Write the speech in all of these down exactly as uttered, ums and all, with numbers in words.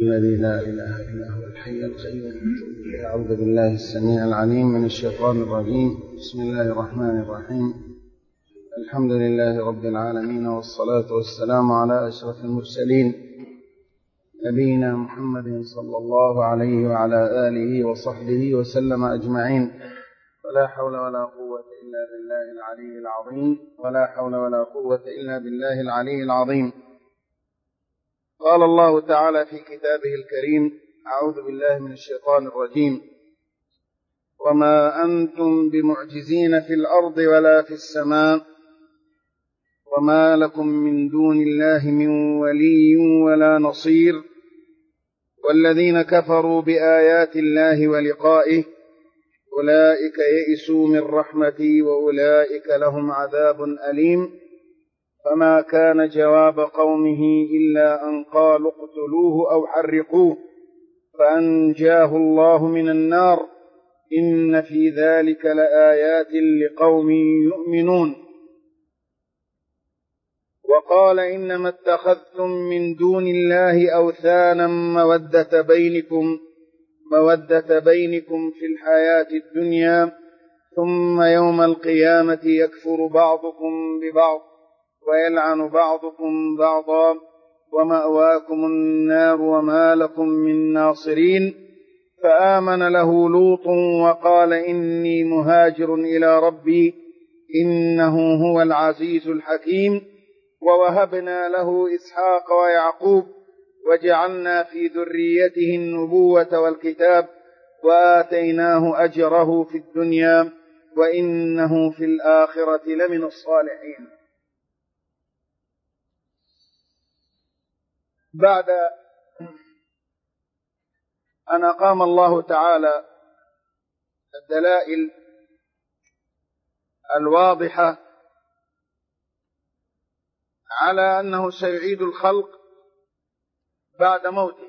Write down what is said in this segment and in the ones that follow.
الذي لا إله إلا هو الحي القيوم. أعوذ بالله السميع العليم من الشيطان الرجيم. بسم الله الرحمن الرحيم. الحمد لله رب العالمين، والصلاة والسلام على أشرف المرسلين نبينا محمد صلى الله عليه وعلى آله وصحبه وسلم أجمعين. ولا حول ولا قوة إلا بالله العلي العظيم ولا حول ولا قوة إلا بالله العلي العظيم. قال الله تعالى في كتابه الكريم: أعوذ بالله من الشيطان الرجيم: وما أنتم بمعجزين في الأرض ولا في السماء وما لكم من دون الله من ولي ولا نصير والذين كفروا بآيات الله ولقائه أولئك يئسوا من رحمتي وأولئك لهم عذاب أليم. فما كان جواب قومه إلا أن قالوا اقتلوه أو حرقوه فأنجاه الله من النار إن في ذلك لآيات لقوم يؤمنون. وقال: إنما اتخذتم من دون الله أوثانا مودة بينكم مودة بينكم في الحياة الدنيا ثم يوم القيامة يكفر بعضكم ببعض ويلعن بعضكم بعضا ومأواكم النار وما لكم من ناصرين. فآمن له لوط وقال: إني مهاجر إلى ربي إنه هو العزيز الحكيم. ووهبنا له إسحاق ويعقوب وجعلنا في ذريته النبوة والكتاب وآتيناه أجره في الدنيا وإنه في الآخرة لمن الصالحين. بعد أن أقام الله تعالى الدلائل الواضحة على أنه سيعيد الخلق بعد موته،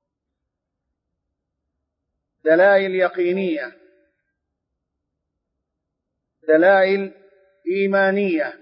دلائل يقينية، دلائل إيمانية،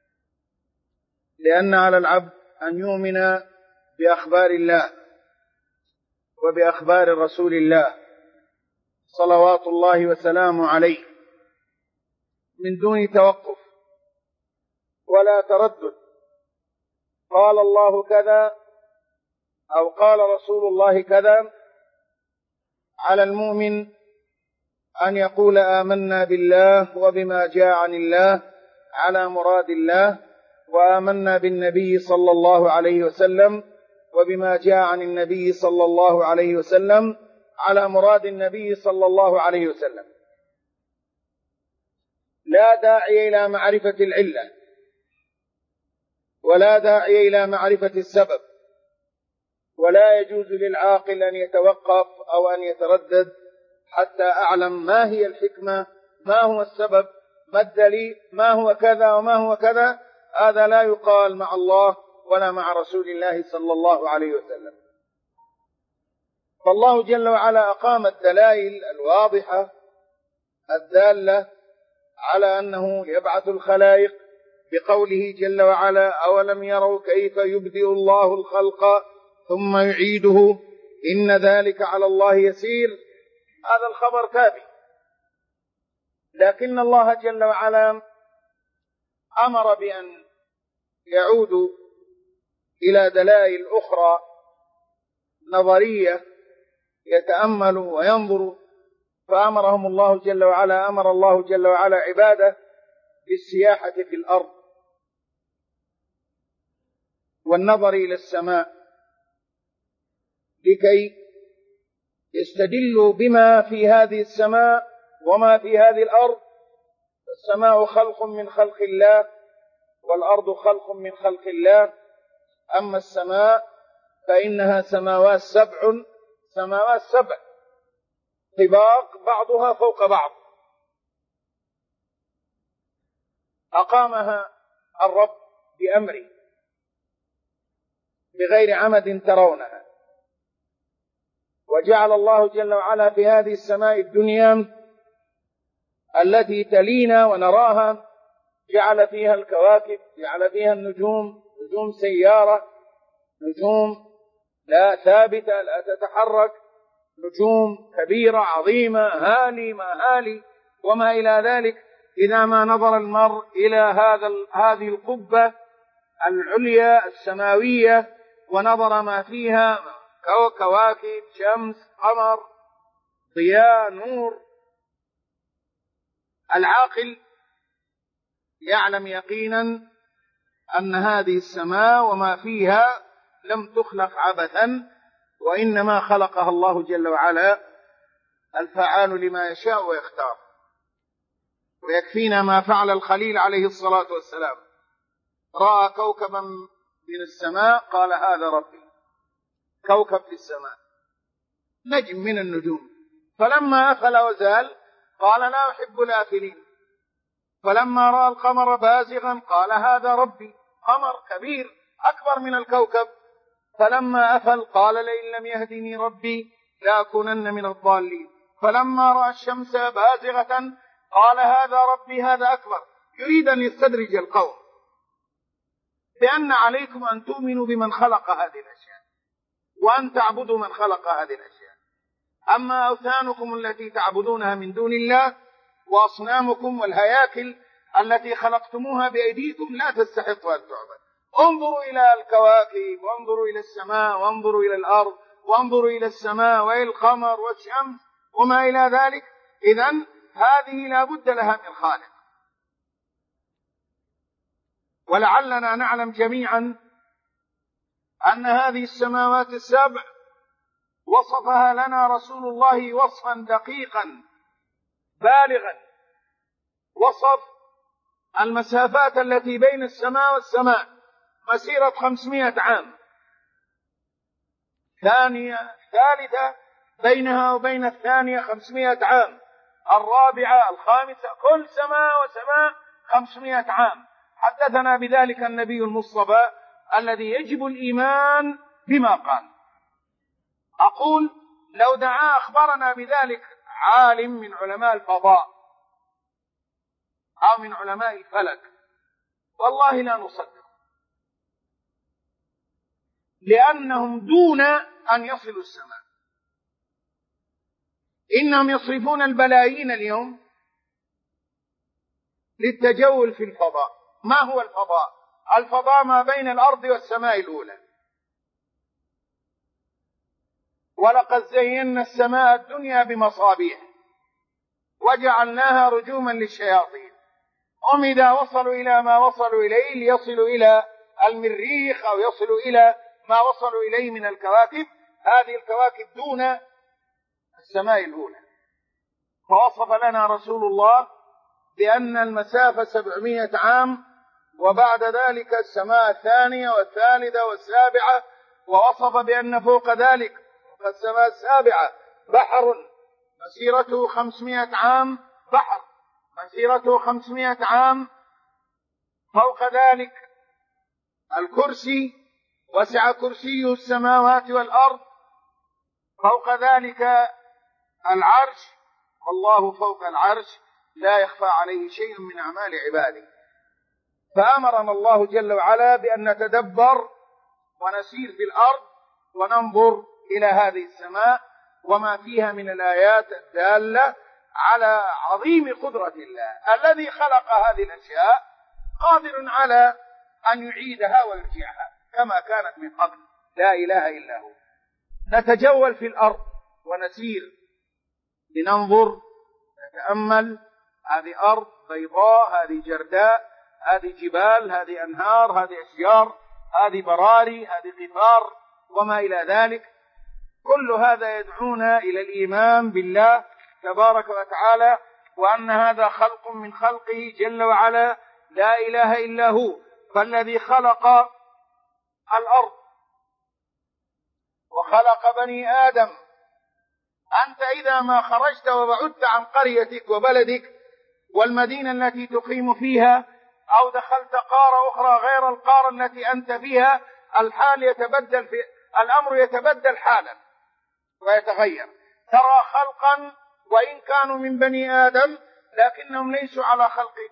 لأن على العبد أن يؤمن بأخبار الله وبأخبار رسول الله صلوات الله وسلامه عليه من دون توقف ولا تردد. قال الله كذا أو قال رسول الله كذا. على المؤمن أن يقول: آمنا بالله وبما جاء عن الله على مراد الله، وآمنا بالنبي صلى الله عليه وسلم وبما جاء عن النبي صلى الله عليه وسلم على مراد النبي صلى الله عليه وسلم. لا داعي إلى معرفة العلة ولا داعي إلى معرفة السبب، ولا يجوز للعاقل أن يتوقف أو أن يتردد حتى أعلم ما هي الحكمة، ما هو السبب، ما الدليل، ما هو كذا وما هو كذا. هذا لا يقال مع الله ولا مع رسول الله صلى الله عليه وسلم. فالله جل وعلا أقام الدلائل الواضحة الدالة على أنه يبعث الخلائق بقوله جل وعلا: أولم يروا كيف يبدئ الله الخلق ثم يعيده إن ذلك على الله يسير. هذا الخبر كافي، لكن الله جل وعلا أمر بأن يعودوا إلى دلائل أخرى نظرية يتأملوا وينظروا. فأمرهم الله جل وعلا أمر الله جل وعلا عباده بالسياحة في الأرض والنظر إلى السماء لكي يستدلوا بما في هذه السماء وما في هذه الأرض. السماء خلق من خلق الله والأرض خلق من خلق الله. أما السماء فإنها سماوات سبع سماوات سبع طباق بعضها فوق بعض أقامها الرب بأمره بغير عمد ترونها. وجعل الله جل وعلا في هذه السماء الدنيا التي تلينا ونراها، جعل فيها الكواكب، جعل فيها النجوم، نجوم سيارة، نجوم لا ثابتة لا تتحرك، نجوم كبيرة عظيمة هالي ما هالي وما إلى ذلك. إذا ما نظر المرء إلى هذا هذه القبة العليا السماوية ونظر ما فيها كواكب شمس قمر ضياء نور، العاقل يعلم يقينا أن هذه السماء وما فيها لم تخلق عبثا، وإنما خلقها الله جل وعلا الفعال لما يشاء ويختار. ويكفينا ما فعل الخليل عليه الصلاة والسلام، رأى كوكبا من السماء قال هذا ربي، كوكب في السماء نجم من النجوم، فلما أفل وزال قال لا أحب الآفلين. فلما رأى القمر بازغا قال هذا ربي، قمر كبير أكبر من الكوكب. فلما أفل قال لئن لم يهدني ربي لأكونن من الضالين. فلما رأى الشمس بازغة قال هذا ربي هذا أكبر، يريد أن يستدرج القوم بأن عليكم أن تؤمنوا بمن خلق هذه الأشياء وأن تعبدوا من خلق هذه الأشياء. أما أوثانكم التي تعبدونها من دون الله وأصنامكم والهياكل التي خلقتموها بأيديكم لا تستحق أن تعبد. انظروا إلى الكواكب وانظروا إلى السماء وانظروا إلى الأرض وانظروا إلى السماء وإلى القمر والشمس وما إلى ذلك. إذن هذه لا بد لها من خالق. ولعلنا نعلم جميعا أن هذه السماوات السبع وصفها لنا رسول الله وصفا دقيقا بالغا، وصف المسافات التي بين السماء والسماء مسيرة خمسمائة عام، ثانية ثالثة بينها وبين الثانية خمسمائة عام، الرابعة الخامسة، كل سماء وسماء خمسمائة عام. حدثنا بذلك النبي المصطفى الذي يجب الإيمان بما قال. أقول لو دعا أخبرنا بذلك عالم من علماء الفضاء أو من علماء الفلك والله لا نصدق، لأنهم دون أن يصلوا السماء. إنهم يصرفون البلايين اليوم للتجول في الفضاء. ما هو الفضاء؟ الفضاء ما بين الأرض والسماء الأولى. ولقد زينا السماء الدنيا بمصابيح وجعلناها رجوما للشياطين. هم إذا وصلوا إلى ما وصلوا إليه ليصلوا إلى المريخ أو يصلوا إلى ما وصلوا إليه من الكواكب، هذه الكواكب دون السماء الأولى. فوصف لنا رسول الله بأن المسافة سبعمائة عام، وبعد ذلك السماء الثانية والثالثة والسابعة، ووصف بأن فوق ذلك السماء السابعة بحر مسيرته خمسمائة عام، بحر مسيرته خمسمائة عام. فوق ذلك الكرسي وسع كرسيه السماوات والأرض. فوق ذلك العرش، والله فوق العرش لا يخفى عليه شيء من أعمال عباده. فأمرنا الله جل وعلا بأن نتدبر ونسير في الأرض وننظر إلى هذه السماء وما فيها من الآيات الدالة على عظيم قدرة الله. الذي خلق هذه الأشياء قادر على أن يعيدها ويرجعها كما كانت من قبل، لا إله إلا هو. نتجول في الأرض ونسير لننظر نتأمل. هذه أرض بيضاء، هذه جرداء، هذه جبال، هذه أنهار، هذه أشجار، هذه براري، هذه قفار وما إلى ذلك. كل هذا يدعونا إلى الإيمان بالله تبارك وتعالى، وأن هذا خلق من خلقه جل وعلا لا إله إلا هو. فالذي خلق الأرض وخلق بني آدم، أنت إذا ما خرجت وبعدت عن قريتك وبلدك والمدينة التي تقيم فيها أو دخلت قارة أخرى غير القارة التي أنت فيها، الحال يتبدل، في الأمر يتبدل حالا ويتغير. ترى خلقا وإن كانوا من بني آدم لكنهم ليسوا على خلقك.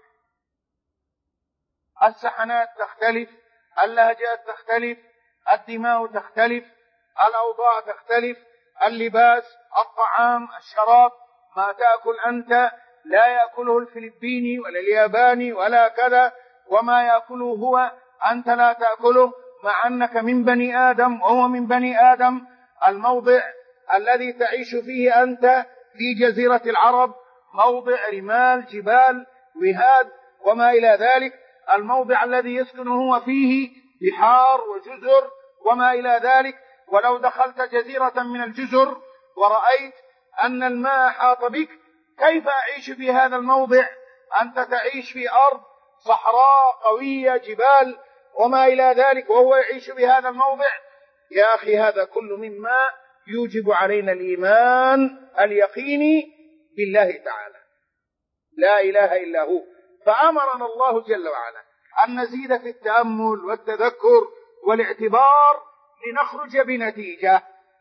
السحنات تختلف، اللهجات تختلف، الدماء تختلف، الأوضاع تختلف، اللباس، الطعام، الشراب، ما تأكل أنت لا يأكله الفلبيني ولا الياباني ولا كذا، وما يأكله هو أنت لا تأكله، مع أنك من بني آدم وهو من بني آدم. الموضع الذي تعيش فيه أنت في جزيرة العرب موضع رمال، جبال، وهاد وما إلى ذلك. الموضع الذي يسكن هو فيه بحار وجزر وما إلى ذلك. ولو دخلت جزيرة من الجزر ورأيت أن الماء حاط بك، كيف أعيش في هذا الموضع؟ أنت تعيش في أرض صحراء قوية، جبال وما إلى ذلك، وهو يعيش بهذا الموضع. يا أخي هذا كل مما يوجب علينا الإيمان اليقيني بالله تعالى، لا إله إلا هو. فأمرنا الله جل وعلا أن نزيد في التأمل والتذكر والاعتبار لنخرج بنتيجة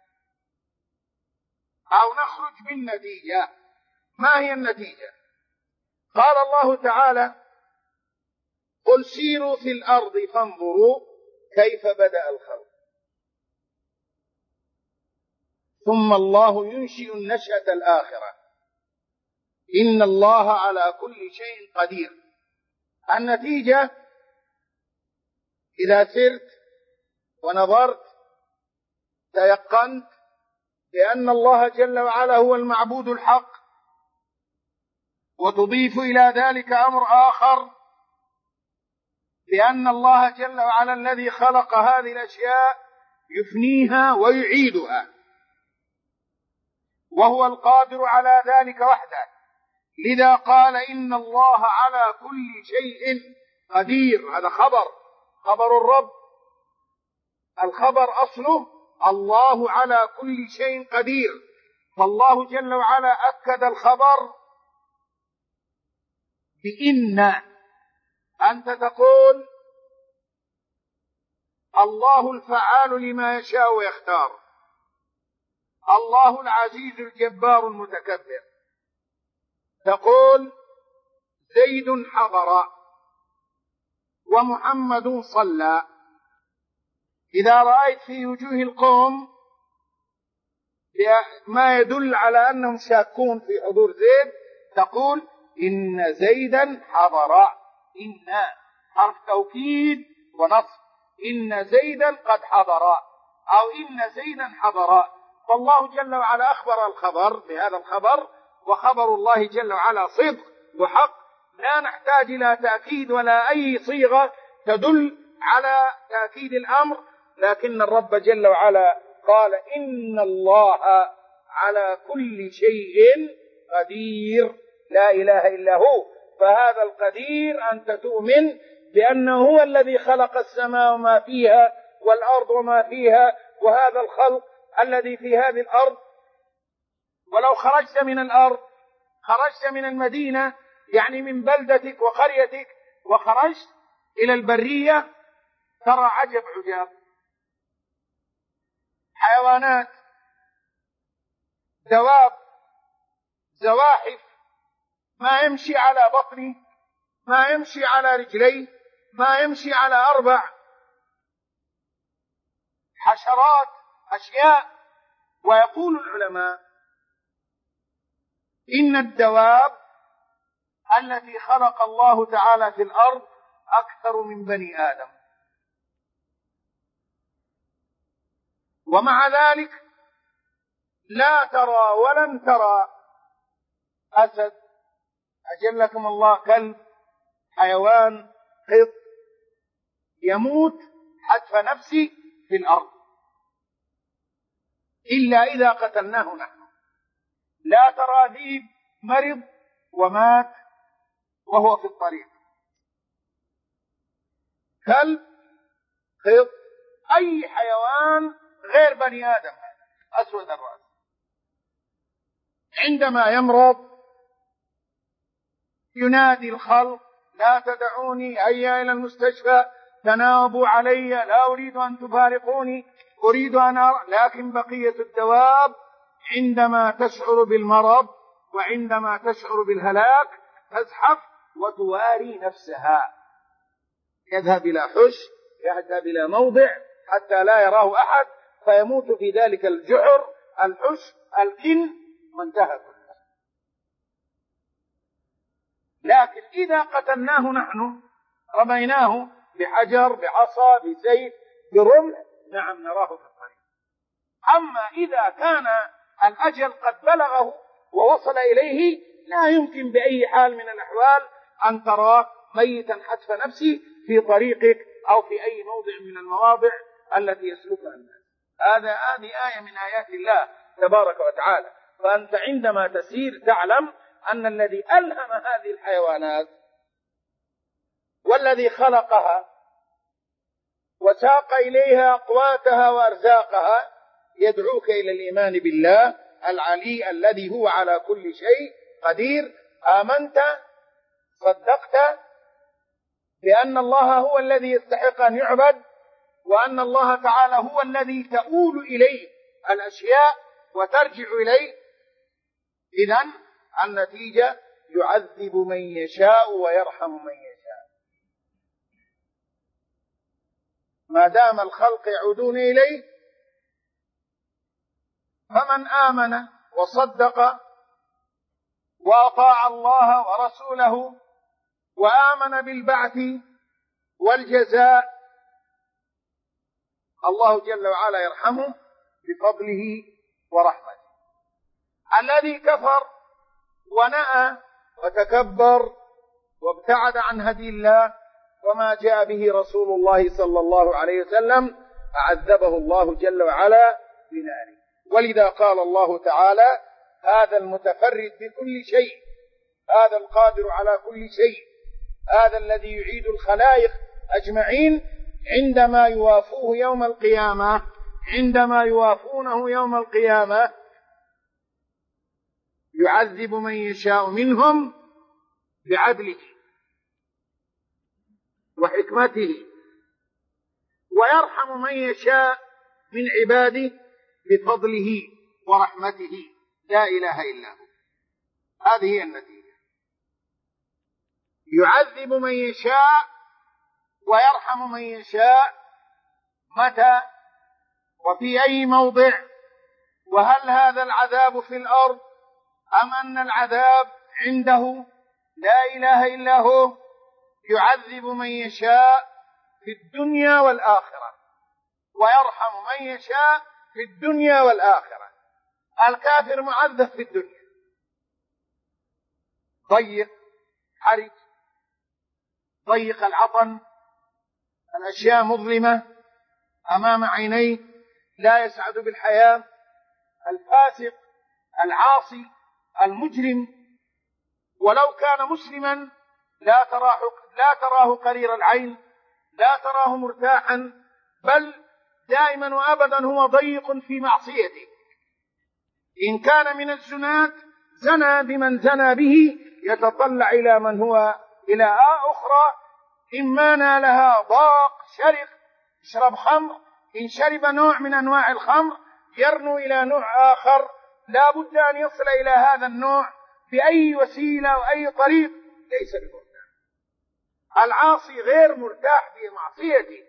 أو نخرج بالنتيجة. ما هي النتيجة؟ قال الله تعالى: قل سيروا في الأرض فانظروا كيف بدأ الخلق ثم الله ينشئ النشأة الآخرة إن الله على كل شيء قدير. النتيجة إذا سرت ونظرت تيقنت بأن الله جل وعلا هو المعبود الحق، وتضيف إلى ذلك أمر آخر بأن الله جل وعلا الذي خلق هذه الأشياء يفنيها ويعيدها، وهو القادر على ذلك وحده. لذا قال إن الله على كل شيء قدير. هذا خبر، خبر الرب. الخبر أصله الله على كل شيء قدير، فالله جل وعلا أكد الخبر بإن. أنت تقول الله الفعال لما يشاء ويختار، الله العزيز الجبار المتكبر. تقول زيد حضر ومحمد صلى. إذا رأيت في وجوه القوم ما يدل على أنهم شاكون في حضور زيد تقول إن زيدا حضر. إن حرف توكيد ونصب، إن زيدا قد حضر أو إن زيدا حضر. فالله جل وعلا أخبر الخبر بهذا الخبر، وخبر الله جل وعلا صدق وحق، لا نحتاج إلى تأكيد ولا أي صيغة تدل على تأكيد الأمر. لكن الرب جل وعلا قال إن الله على كل شيء قدير، لا إله إلا هو. فهذا القدير أنت تؤمن بأنه هو الذي خلق السماء وما فيها والأرض وما فيها، وهذا الخلق الذي في هذه الأرض. ولو خرجت من الأرض، خرجت من المدينة يعني من بلدتك وقريتك وخرجت إلى البرية، ترى عجب عجاب، حيوانات، دواب، زواحف، ما يمشي على بطنه، ما يمشي على رجليه، ما يمشي على أربع، حشرات، أشياء. ويقول العلماء إن الدواب التي خلق الله تعالى في الأرض أكثر من بني آدم، ومع ذلك لا ترى ولن ترى أسد، أجلكم الله، كلب، حيوان، قط يموت حتف نفسه في الأرض إلا إذا قتلناه نحن. لا ترى ذيب مرض ومات وهو في الطريق، كلب، قط، أي حيوان غير بني آدم أسود الرأس عندما يمرض ينادي الخلق لا تدعوني، هيا إلى المستشفى، تناوبوا علي، لا أريد أن تفارقوني، أريد أن أرى. لكن بقية الدواب عندما تشعر بالمرض وعندما تشعر بالهلاك تزحف وتواري نفسها، يذهب إلى حش، يذهب إلى موضع حتى لا يراه أحد، فيموت في ذلك الجحر الحش الكن وانتهى كله. لكن إذا قتلناه نحن رميناه بحجر بعصا بسيف برمح نعم نراه في الطريق. أما إذا كان الأجل قد بلغه ووصل إليه لا يمكن بأي حال من الأحوال أن تراه ميتا حتف نفسه في طريقك أو في أي موضع من المواضع التي يسلكها الناس. هذا هذه آية من آيات الله تبارك وتعالى. فأنت عندما تسير تعلم أن الذي ألهم هذه الحيوانات والذي خلقها وساق إليها أقواتها وأرزاقها يدعوك إلى الإيمان بالله العلي الذي هو على كل شيء قدير. آمنت صدقت بأن الله هو الذي يستحق أن يعبد، وأن الله تعالى هو الذي تؤول إليه الأشياء وترجع إليه. إذن النتيجة يعذب من يشاء ويرحم من يشاء ما دام الخلق يعودون إليه. فمن آمن وصدق وأطاع الله ورسوله وآمن بالبعث والجزاء الله جل وعلا يرحمه بفضله ورحمته. الذي كفر ونأى وتكبر وابتعد عن هدي الله وما جاء به رسول الله صلى الله عليه وسلم أعذبه الله جل وعلا بناره. ولذا قال الله تعالى هذا المتفرد بكل شيء، هذا القادر على كل شيء، هذا الذي يعيد الخلائق أجمعين عندما يوافوه يوم القيامة، عندما يوافونه يوم القيامة يعذب من يشاء منهم بعدله وحكمته ويرحم من يشاء من عباده بفضله ورحمته لا إله إلا هو. هذه هي النتيجة. يعذب من يشاء ويرحم من يشاء. متى وفي أي موضع؟ وهل هذا العذاب في الأرض أم أن العذاب عنده؟ لا إله إلا هو. يعذب من يشاء في الدنيا والآخرة ويرحم من يشاء في الدنيا والآخرة. الكافر معذب في الدنيا، ضيق حرج، ضيق العطن، الأشياء مظلمة أمام عينيه، لا يسعد بالحياة. الفاسق العاصي المجرم ولو كان مسلما لا تراه لا تراه قرير العين، لا تراه مرتاحا، بل دائما وأبدا هو ضيق في معصيته. إن كان من الزناة زنى بمن زنى به، يتطلع إلى من هو إلى آه أخرى. إما نالها ضاق شرق يشرب خمر، إن شرب نوع من أنواع الخمر يرنو إلى نوع آخر، لا بد أن يصل إلى هذا النوع بأي وسيلة وأي طريق. ليس بمرتاح. العاصي غير مرتاح في معصيته،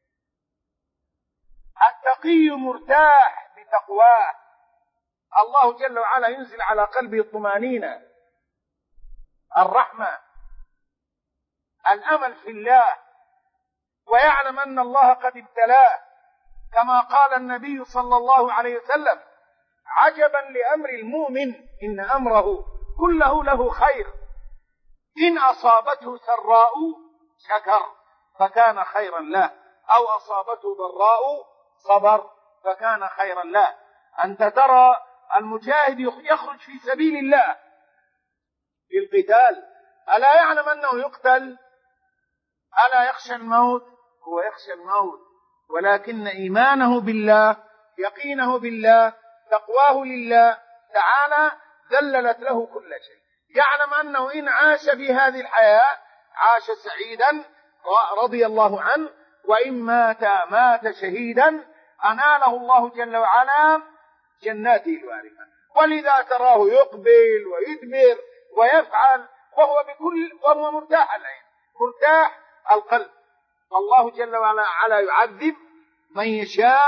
التقي مرتاح بتقواه. الله جل وعلا ينزل على قلبه الطمأنينة، الرحمة، الأمل في الله، ويعلم أن الله قد ابتلاه. كما قال النبي صلى الله عليه وسلم عجبا لأمر المؤمن إن أمره كله له خير، إن أصابته سراء شكر فكان خيرا له، أو أصابته ضراء صبر فكان خيرا له. أنت ترى المجاهد يخرج في سبيل الله في القتال، ألا يعلم أنه يقتل؟ ألا يخشى الموت؟ هو يخشى الموت، ولكن إيمانه بالله، يقينه بالله، تقواه لله تعالى ذللت له كل شيء. يعلم أنه إن عاش في هذه الحياة عاش سعيدا رضي الله عنه، وإن مات مات شهيدا أناله الله جل وعلا جناته الوارثة. ولذا تراه يقبل ويدبر ويفعل وهو بكل وهو مرتاح العين، مرتاح القلب. والله جل وعلا يعذب من يشاء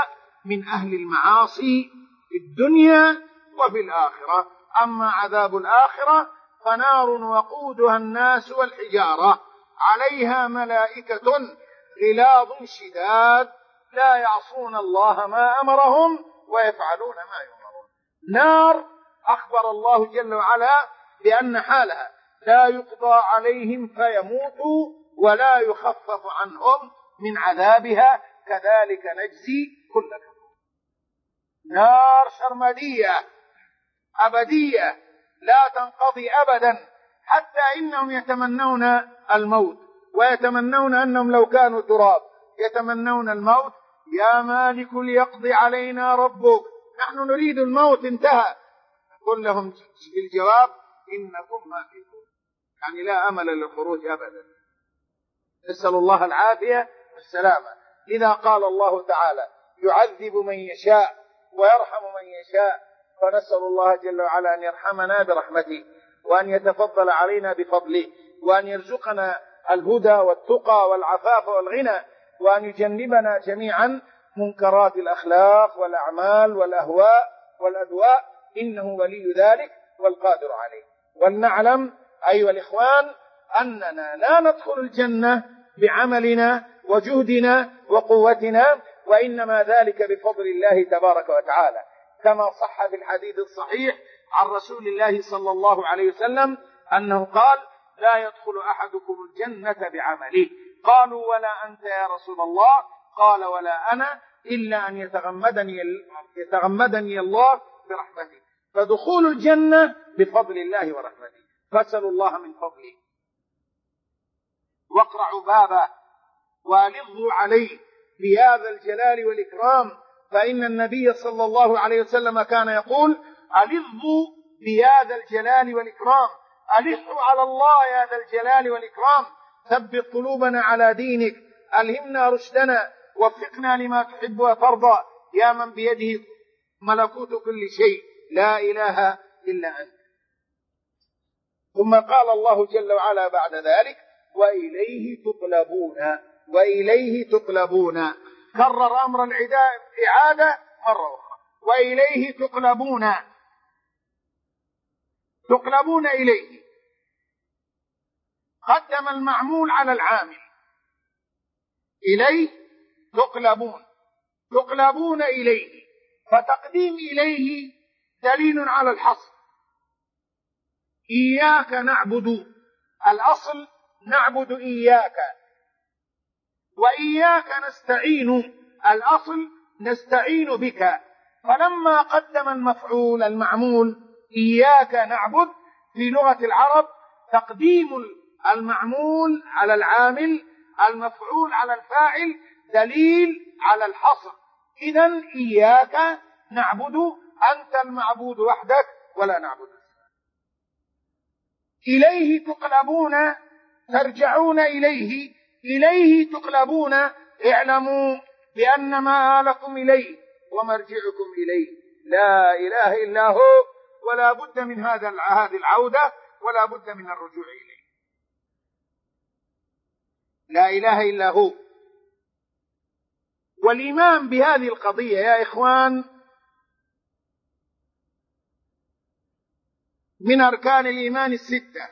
من أهل المعاصي في الدنيا وفي الآخرة. أما عذاب الآخرة فنار وقودها الناس والحجارة عليها ملائكة غلاظ شداد لا يعصون الله ما أمرهم ويفعلون ما يؤمرون. نار أخبر الله جل وعلا بأن حالها لا يقضى عليهم فيموتوا ولا يخفف عنهم من عذابها كذلك نجزي كل كفور. نار سرمدية أبدية لا تنقضي أبدا، حتى إنهم يتمنون الموت ويتمنون أنهم لو كانوا تراب يتمنون الموت. يا مالك ليقضي علينا ربك، نحن نريد الموت انتهى. قل لهم بالجواب إنكم ماكثون، يعني لا أمل للخروج أبدا. نسأل الله العافية والسلامة. لذا قال الله تعالى يعذب من يشاء ويرحم من يشاء، فنسأل الله جل وعلا أن يرحمنا برحمته وأن يتفضل علينا بفضله وأن يرزقنا الهدى والتقى والعفاف والغنى وأن يجنبنا جميعا منكرات الأخلاق والأعمال والأهواء والأدواء، إنه ولي ذلك والقادر عليه. ولنعلم أيها الإخوان أننا لا ندخل الجنة بعملنا وجهدنا وقوتنا، وإنما ذلك بفضل الله تبارك وتعالى، كما صح في الحديث الصحيح عن رسول الله صلى الله عليه وسلم أنه قال لا يدخل أحدكم الجنة بعمله. قالوا ولا أنت يا رسول الله؟ قال ولا أنا إلا أن يتغمدني, يتغمدني الله برحمته. فدخول الجنة بفضل الله ورحمته، فاسألوا الله من فضله واقرعوا بابه والظوا عليه بهذا الجلال والإكرام، فإن النبي صلى الله عليه وسلم كان يقول ألظوا بهذا الجلال والإكرام، ألحوا على الله يا ذا الجلال والإكرام، ثبت قلوبنا على دينك، ألهمنا رشدنا، وفقنا لما تحب وترضى، يا من بيده ملكوت كل شيء، لا إله إلا أنت. ثم قال الله جل وعلا بعد ذلك وإليه تقلبون، وإليه تقلبون، كرر أمر الإعادة مرة أخرى، وإليه تقلبون، تقلبون إليه، قدم المعمول على العامل، إليه تقلبون، تقلبون إليه، فتقديم إليه دليل على الحصر. إياك نعبد، الأصل نعبد إياك، وإياك نستعين، الأصل نستعين بك. فلما قدم المفعول المعمول إياك نعبد في لغة العرب تقديم المعمول على العامل، المفعول على الفاعل، دليل على الحصر. إذن إياك نعبد، أنت المعبود وحدك ولا نعبد. إليه تقلبون، ترجعون إليه، إليه تقلبون، اعلموا بأن مآلكم إليه ومرجعكم إليه، لا إله إلا هو، ولا بد من هذا هذه العودة، ولا بد من الرجوع إليه. لا إله إلا هو. والإيمان بهذه القضية يا إخوان من أركان الإيمان الستة.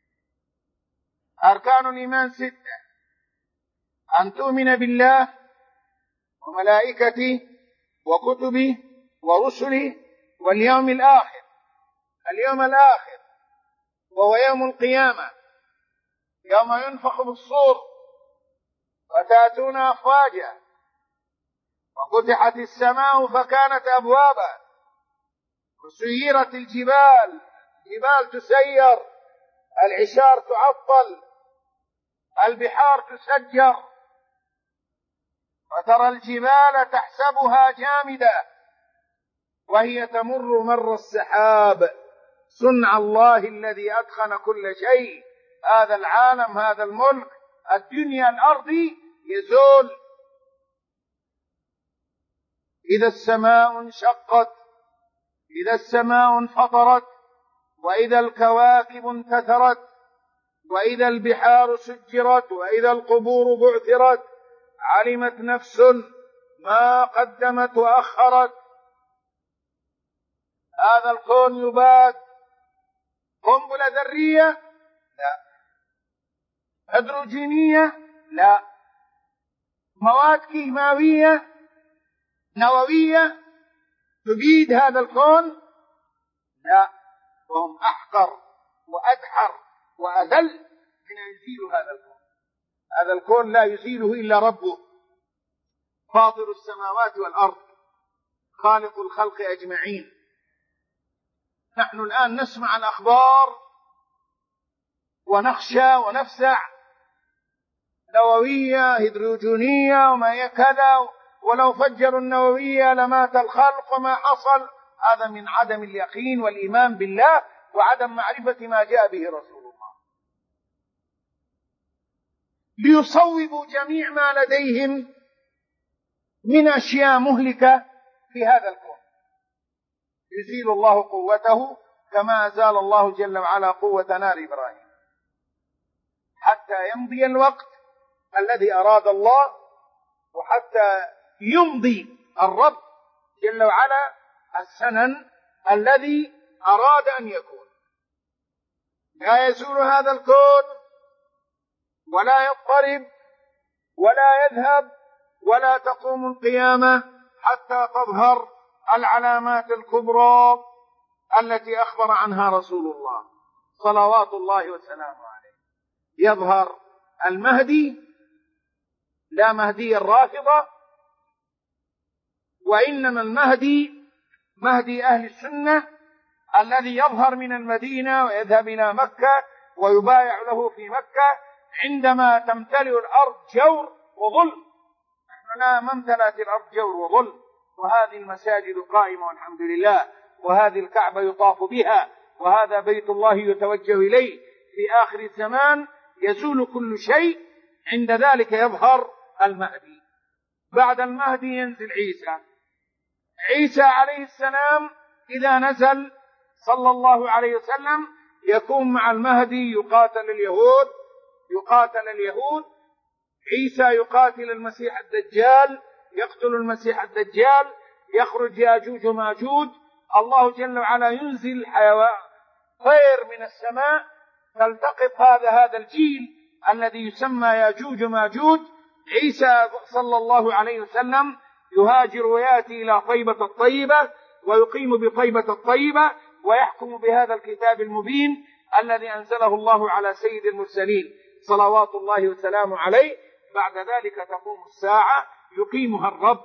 أركان الإيمان ستة: أن تؤمن بالله وملائكته وكتبه ورسله واليوم الآخر، اليوم الآخر وهو يوم القيامة، يوم ينفخ بالصور وتأتون أفواجا وفتحت السماء فكانت أبوابا وسيرت الجبال، الجبال تسير، العشار تعطل، البحار تسجر، وترى الجبال تحسبها جامدة وهي تمر مر السحاب، صنع الله الذي أتقن كل شيء. هذا العالم، هذا الملك، الدنيا الأرضي يزول. إذا السماء انشقت، إذا السماء انفطرت، وإذا الكواكب انتثرت، وإذا البحار سجرت، وإذا القبور بعثرت، علمت نفس ما قدمت وأخرت. هذا الكون يباد قنبلة ذرية؟ لا. هيدروجينية؟ لا. مواد كيماوية نووية تبيد هذا الكون؟ لا. وهم أحقر وأدحر وأذل من أن يزيلوا هذا الكون. هذا الكون لا يزيله إلا ربه، فاطر السماوات والأرض، خالق الخلق أجمعين. نحن الآن نسمع الأخبار ونخشى ونفزع، نووية هيدروجينية وما كذا، ولو فجروا النووية لمات الخلق وما حصل. هذا من عدم اليقين والإيمان بالله وعدم معرفة ما جاء به رسول الله. ليصوبوا جميع ما لديهم من أشياء مهلكة في هذا الكون، يزيل الله قوته كما أزال الله جل وعلا قوة نار إبراهيم، حتى يمضي الوقت الذي أراد الله، وحتى يمضي الرب جل وعلا السنن الذي أراد أن يكون. لا يزول هذا الكون ولا يضطرب ولا يذهب ولا تقوم القيامة حتى تظهر العلامات الكبرى التي أخبر عنها رسول الله صلوات الله وسلامه عليه. يظهر المهدي، لا مهدي الرافضة، وإنما المهدي مهدي أهل السنة الذي يظهر من المدينة ويذهب إلى مكة ويبايع له في مكة عندما تمتلئ الأرض جور وظلم. نحن لا ما امتلأت الأرض جور وظلم، وهذه المساجد قائمة والحمد لله، وهذه الكعبة يطاف بها، وهذا بيت الله يتوجه إليه. في آخر الزمان يزول كل شيء، عند ذلك يظهر المهدي. بعد المهدي ينزل عيسى. عيسى عليه السلام إذا نزل صلى الله عليه وسلم يكون مع المهدي، يقاتل اليهود يقاتل اليهود عيسى يقاتل المسيح الدجال، يقتل المسيح الدجال، يخرج ياجوج وماجوج. الله جل وعلا ينزل حيوان طير من السماء تلتقط هذا هذا الجيل الذي يسمى ياجوج وماجوج. عيسى صلى الله عليه وسلم يهاجر ويأتي إلى طيبة الطيبة ويقيم بطيبة الطيبة ويحكم بهذا الكتاب المبين الذي أنزله الله على سيد المرسلين صلوات الله وسلامه عليه. بعد ذلك تقوم الساعة يقيمها الرب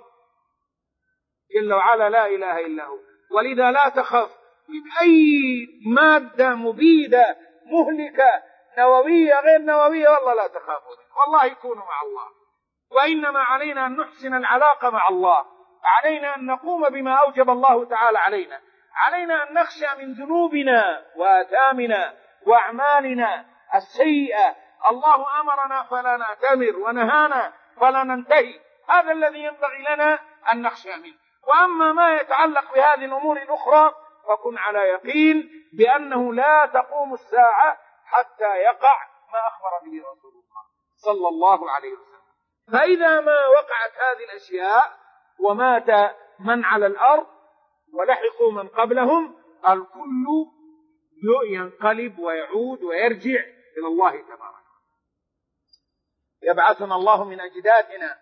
جل وعلا لا إله إلا هو. ولذا لا تخف من أي مادة مبيدة مهلكة نووية غير نووية، والله لا تخافوا، والله يكونوا مع الله. وإنما علينا أن نحسن العلاقة مع الله، علينا أن نقوم بما أوجب الله تعالى علينا، علينا أن نخشى من ذنوبنا وآثامنا وأعمالنا السيئة. الله أمرنا فلا نأتمر ونهانا فلا ننتهي، هذا الذي ينبغي لنا أن نخشى منه. وأما ما يتعلق بهذه الأمور الأخرى فكن على يقين بأنه لا تقوم الساعة حتى يقع ما أخبر به رسول الله صلى الله عليه وسلم. فإذا ما وقعت هذه الأشياء ومات من على الأرض ولحقوا من قبلهم، الكل ينقلب ويعود ويرجع إلى الله تبارك. يبعثنا الله من أجدادنا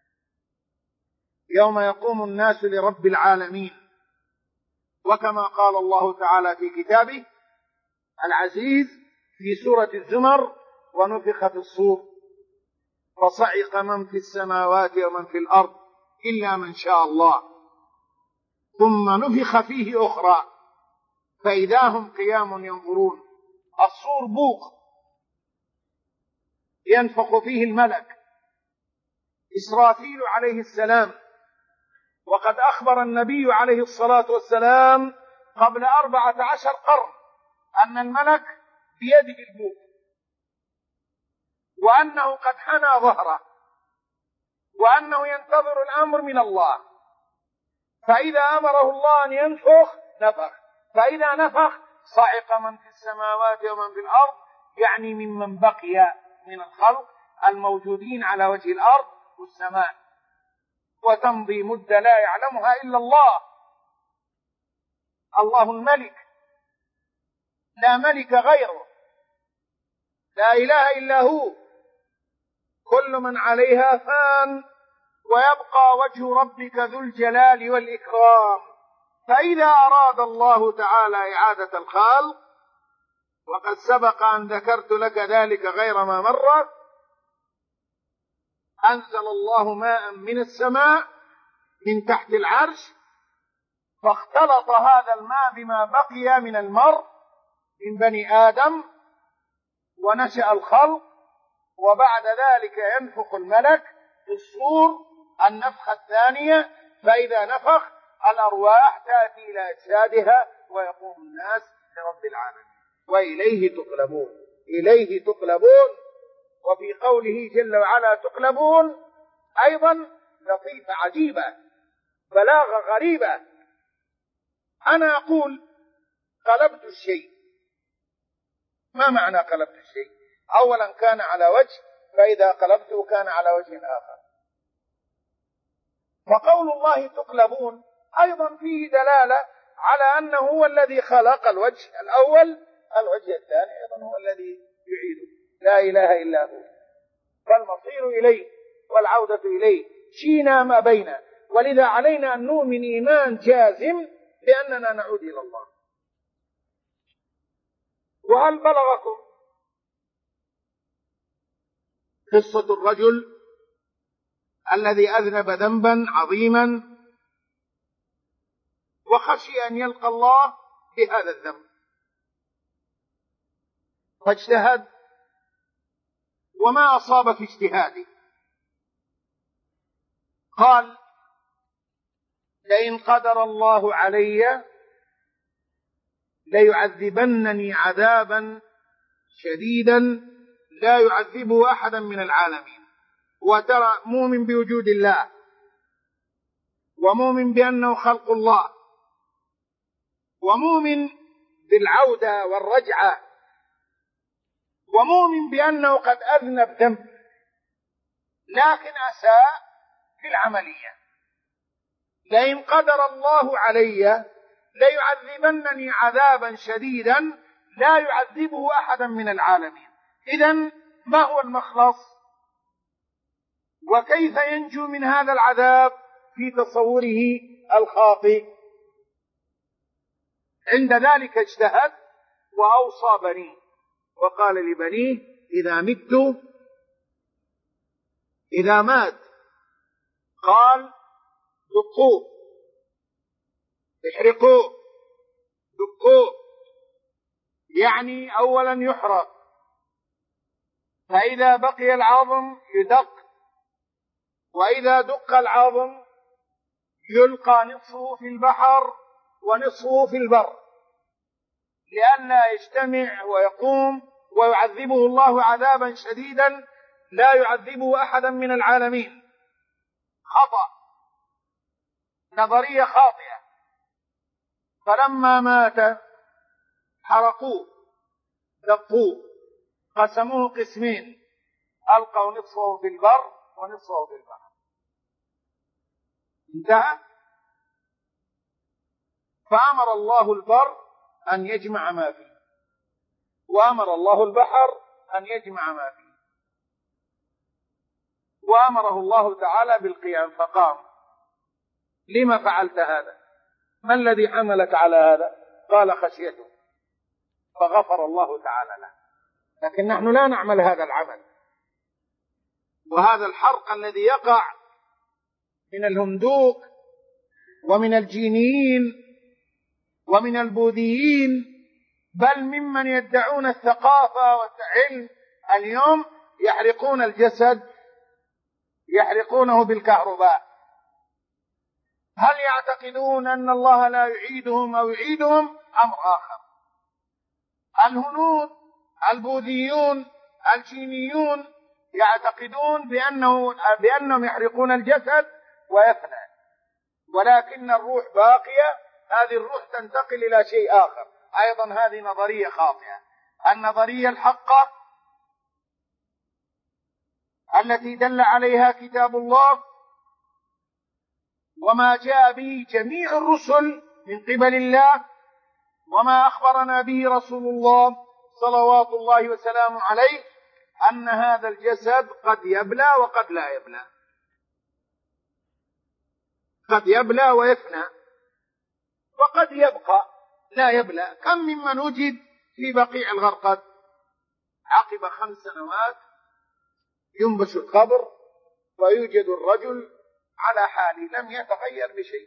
يوم يقوم الناس لرب العالمين، وكما قال الله تعالى في كتابه العزيز في سورة الزمر: ونفخ في الصور فصعق من في السماوات ومن في الأرض إلا من شاء الله ثم نفخ فيه أخرى فإذا هم قيام ينظرون. الصور بوق ينفخ فيه الملك إسرافيل عليه السلام، وقد أخبر النبي عليه الصلاة والسلام قبل أربعة عشر قرن أن الملك بيده البوق، وأنه قد حنى ظهره، وأنه ينتظر الأمر من الله، فإذا أمره الله أن ينفخ نفخ، فإذا نفخ صعق من في السماوات ومن في الأرض، يعني ممن بقي من الخلق الموجودين على وجه الأرض والسماء. وتمضي مدة لا يعلمها إلا الله. الله الملك، لا ملك غيره، لا إله إلا هو. كل من عليها فان، ويبقى وجه ربك ذو الجلال والإكرام. فإذا أراد الله تعالى إعادة الخلق، وقد سبق أن ذكرت لك ذلك غير ما مر، أنزل الله ماء من السماء من تحت العرش، فاختلط هذا الماء بما بقي من المرء من بني آدم، ونشأ الخلق. وبعد ذلك ينفخ الملك في الصور النفخة الثانية، فإذا نفخ الأرواح تأتي إلى أجسادها، ويقوم الناس لرب العالمين، وإليه تقلبون. إليه تقلبون. وفي قوله جل وعلا تقلبون أيضا لطيفة عجيبة، بلاغة غريبة. أنا أقول قلبت الشيء، ما معنى قلبت الشيء؟ أولا كان على وجه، فإذا قلبته كان على وجه آخر. فقول الله تقلبون أيضا فيه دلالة على أنه هو الذي خلق الوجه الأول، الوجه الثاني أيضا هو الذي يعيده، لا إله إلا هو. فالمصير إليه والعودة إليه، شينا ما بينا. ولذا علينا أن نؤمن إيمان جازم بأننا نعود إلى الله. وهل بلغكم قصة الرجل الذي أذنب ذنبا عظيما وخشي أن يلقى الله بهذا الذنب، فاجتهد وما أصاب في اجتهاده؟ قال لئن قدر الله علي ليعذبنني عذابا شديدا لا يعذبه أحدا من العالمين. وترى مؤمن بوجود الله، ومؤمن بأنه خلق الله، ومؤمن بالعودة والرجعة، ومؤمن بأنه قد أذنب ذنب لكن أساء في العملية. لئن قدر الله علي ليعذبنني عذابا شديدا لا يعذبه أحدا من العالمين. إذن ما هو المخلص؟ وكيف ينجو من هذا العذاب في تصوره الخاطئ؟ عند ذلك اجتهد وأوصى بنيه، وقال لبنيه إذا مت، إذا مات قال دقوه، احرقوه، دقوه، يعني أولا يحرق، فإذا بقي العظم يدق، وإذا دق العظم يلقى نصفه في البحر ونصفه في البر، لئلا يجتمع ويقوم ويعذبه الله عذابا شديدا لا يعذبه أحدا من العالمين. خطأ، نظرية خاطئة. فلما مات حرقوه، دقوه، قسموه قسمين، ألقوا نصفه في البر ونصفه في البحر، انتهى. فأمر الله البر أن يجمع ما فيه، وأمر الله البحر أن يجمع ما فيه، وأمره الله تعالى بالقيام فقام. لما فعلت هذا؟ ما الذي حملك على هذا؟ قال خشيته، فغفر الله تعالى له. لكن نحن لا نعمل هذا العمل. وهذا الحرق الذي يقع من الهندوق ومن الجينيين ومن البوذيين، بل ممن يدعون الثقافة والعلم اليوم، يحرقون الجسد، يحرقونه بالكهرباء. هل يعتقدون أن الله لا يعيدهم أو يعيدهم؟ أمر آخر. الهنود، البوذيون، الجينيون يعتقدون بأنه بأنهم يحرقون الجسد ويفنى، ولكن الروح باقية. هذه الروح تنتقل إلى شيء آخر. أيضا هذه نظرية خاطئة. النظرية الحقة التي دل عليها كتاب الله وما جاء به جميع الرسل من قبل الله، وما أخبرنا به رسول الله صلوات الله وسلامه عليه، أن هذا الجسد قد يبلى وقد لا يبلى، قد يبلى ويفنى، وقد يبقى لا يبلى. كم ممن وجد في بقيع الغرقد عقب خمس سنوات ينبش القبر ويوجد الرجل على حاله لم يتغير بشيء،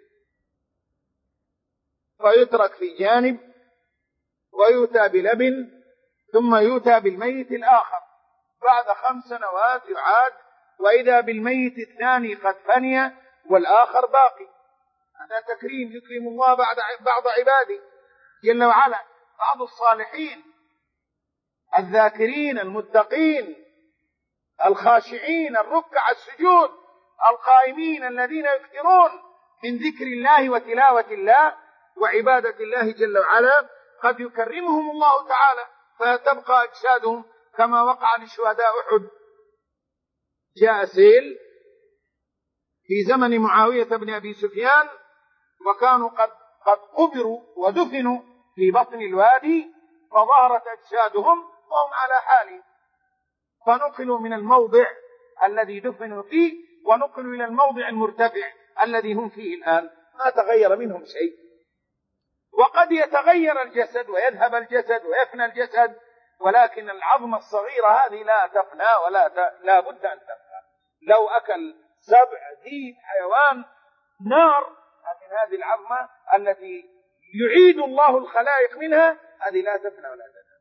فيترك في جانب ويؤتى بلبن، ثم يؤتى بالميت الآخر، بعد خمس سنوات يعاد وإذا بالميت الثاني قد فني والآخر باقي. هذا تكريم يكرم الله بعد بعض عباده جل وعلا. بعض الصالحين الذاكرين المتقين الخاشعين الركع السجود القائمين الذين يكثرون من ذكر الله وتلاوة الله وعبادة الله جل وعلا قد يكرمهم الله تعالى فتبقى أجسادهم كما وقع لشهداء أحد. جاء سيل في زمن معاوية بن أبي سفيان وكانوا قد قد قبروا ودفنوا في بطن الوادي، فظهرت أجسادهم وهم على حالهم، فنقلوا من الموضع الذي دفنوا فيه ونقلوا إلى الموضع المرتفع الذي هم فيه الآن، ما تغير منهم شيء. وقد يتغير الجسد ويذهب الجسد ويفنى الجسد، ولكن العظمة الصغيرة هذه لا تفنى ولا ت... لا بد أن تفنى. لو أكل سبع ذيب حيوان نار، لكن هذه العظمة التي يعيد الله الخلائق منها هذه لا تفنى ولا تذهب.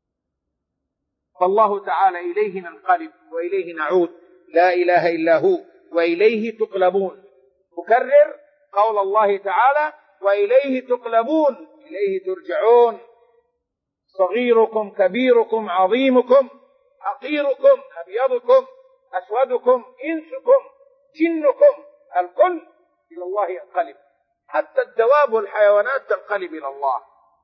فالله تعالى إليه ننقلب وإليه نعود، لا إله إلا هو وإليه تقلبون. أكرر قول الله تعالى وإليه تقلبون، إليه ترجعون. صغيركم كبيركم عظيمكم حقيركم أبيضكم أسودكم إنسكم جنكم، الكل إلى الله ينقلب، حتى الدواب والحيوانات تنقلب إلى الله.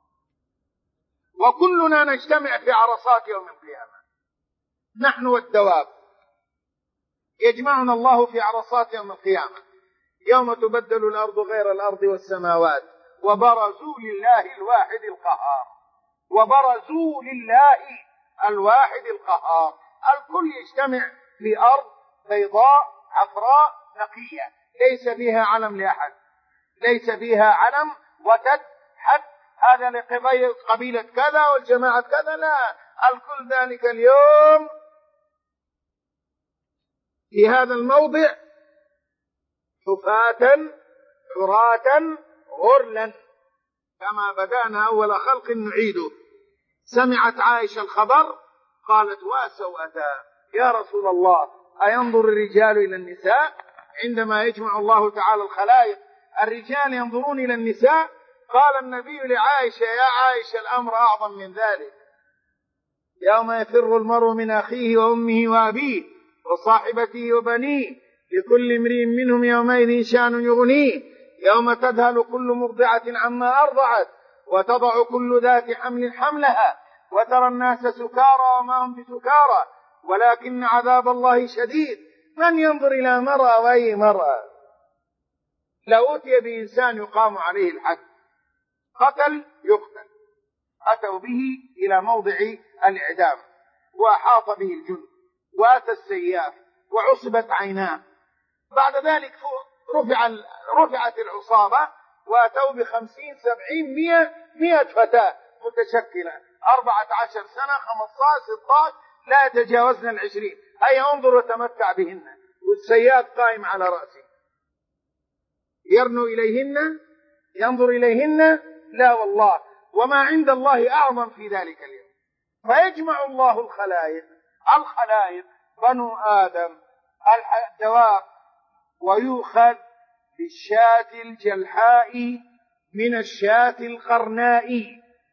وكلنا نجتمع في عرصات يوم القيامة، نحن والدواب يجمعنا الله في عرصات يوم القيامة، يوم تبدل الأرض غير الأرض والسماوات وبرزوا لله الواحد القهار، وبرزوا لله الواحد القهار. الكل يجتمع في أرض بيضاء عفراء نقية ليس فيها علم لأحد، ليس فيها علم وتد حد هذا لقبيلة كذا والجماعة كذا، لا، الكل ذلك اليوم في هذا الموضع حفاة عراة غرلا كما بدأنا أول خلق نعيده. سمعت عائشة الخبر قالت واسوأتا يا رسول الله أينظر الرجال إلى النساء؟ عندما يجمع الله تعالى الخلائق الرجال ينظرون إلى النساء؟ قال النبي لعائشة يا عائشة الأمر أعظم من ذلك، يوم يفر المرء من أخيه وأمه وأبيه وصاحبته وبنيه لكل امرئ منهم يومئذ شأن يغنيه، يوم تذهل كل مرضعة عما أرضعت وتضع كل ذات حمل حملها وترى الناس سكارى وما هم بسكارى ولكن عذاب الله شديد. من ينظر إلى مرأة وأي مرأة؟ لو أتي بإنسان يقام عليه الحد قتل يقتل، أتوا به إلى موضع الإعدام وأحاط به الجند وأتى السياف وعصبت عيناه، بعد ذلك رفع رفعت العصابة وأتوا بخمسين سبعين مئة مئة فتاة متشكلة أربعة عشر سنة خمسة عشر ستة عشر لا يتجاوزن العشرين، هيا انظر وتمتع بهن، والسياف قائم على رأسه يرنو إليهن ينظر إليهن، لا والله. وما عند الله أعظم في ذلك اليوم، فيجمع الله الخلائق الخلائق بنو آدم الدواب ويؤخذ بالشاة الجلحاء من الشاة القرناء.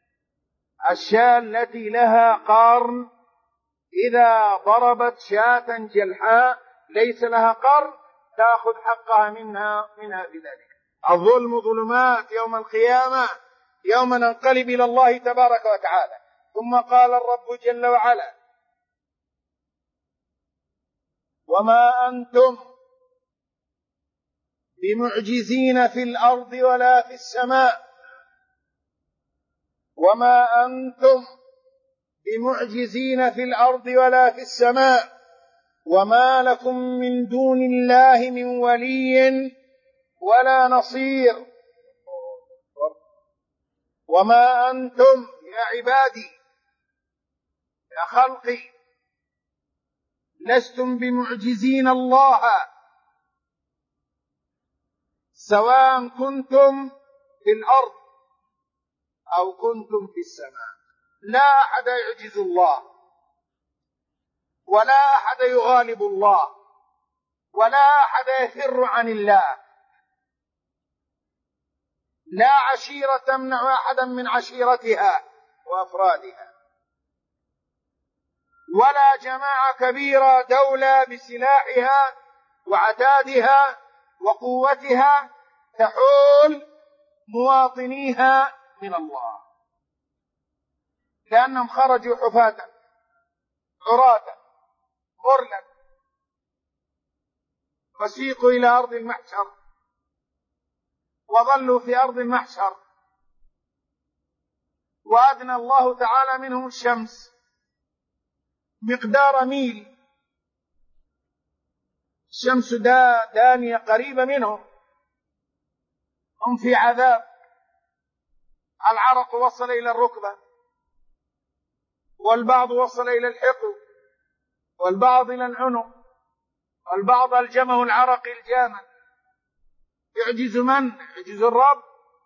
الشاة التي لها قرن إذا ضربت شاة جلحاء ليس لها قرن تأخذ حقها منها منها بذلك. الظلم ظلمات يوم القيامة، يوم ننقلب إلى الله تبارك وتعالى. ثم قال الرب جل وعلا وما أنتم بمعجزين في الأرض ولا في السماء وما أنتم بمعجزين في الأرض ولا في السماء وما لكم من دون الله من ولي ولا نصير. وما أنتم يا عبادي يا خلقي لستم بمعجزين الله، سواء كنتم في الأرض أو كنتم في السماء. لا أحد يعجز الله، ولا أحد يغالب الله، ولا أحد يفر عن الله. لا عشيرة تمنع أحدا من عشيرتها وأفرادها، ولا جماعة كبيرة دولة بسلاحها وعتادها وقوتها تحول مواطنيها من الله، لأنهم خرجوا حفاة عراة غرلا وسيقوا إلى أرض المحشر وظلوا في أرض المحشر، وأدنى الله تعالى منهم الشمس مقدار ميل، الشمس دا دانية قريبة منهم، هم في عذاب، العرق وصل إلى الركبة، والبعض وصل إلى الحقو، والبعض إلى العنق، والبعض ألجمه العرق الجاما. يعجز من؟ يعجز الرب.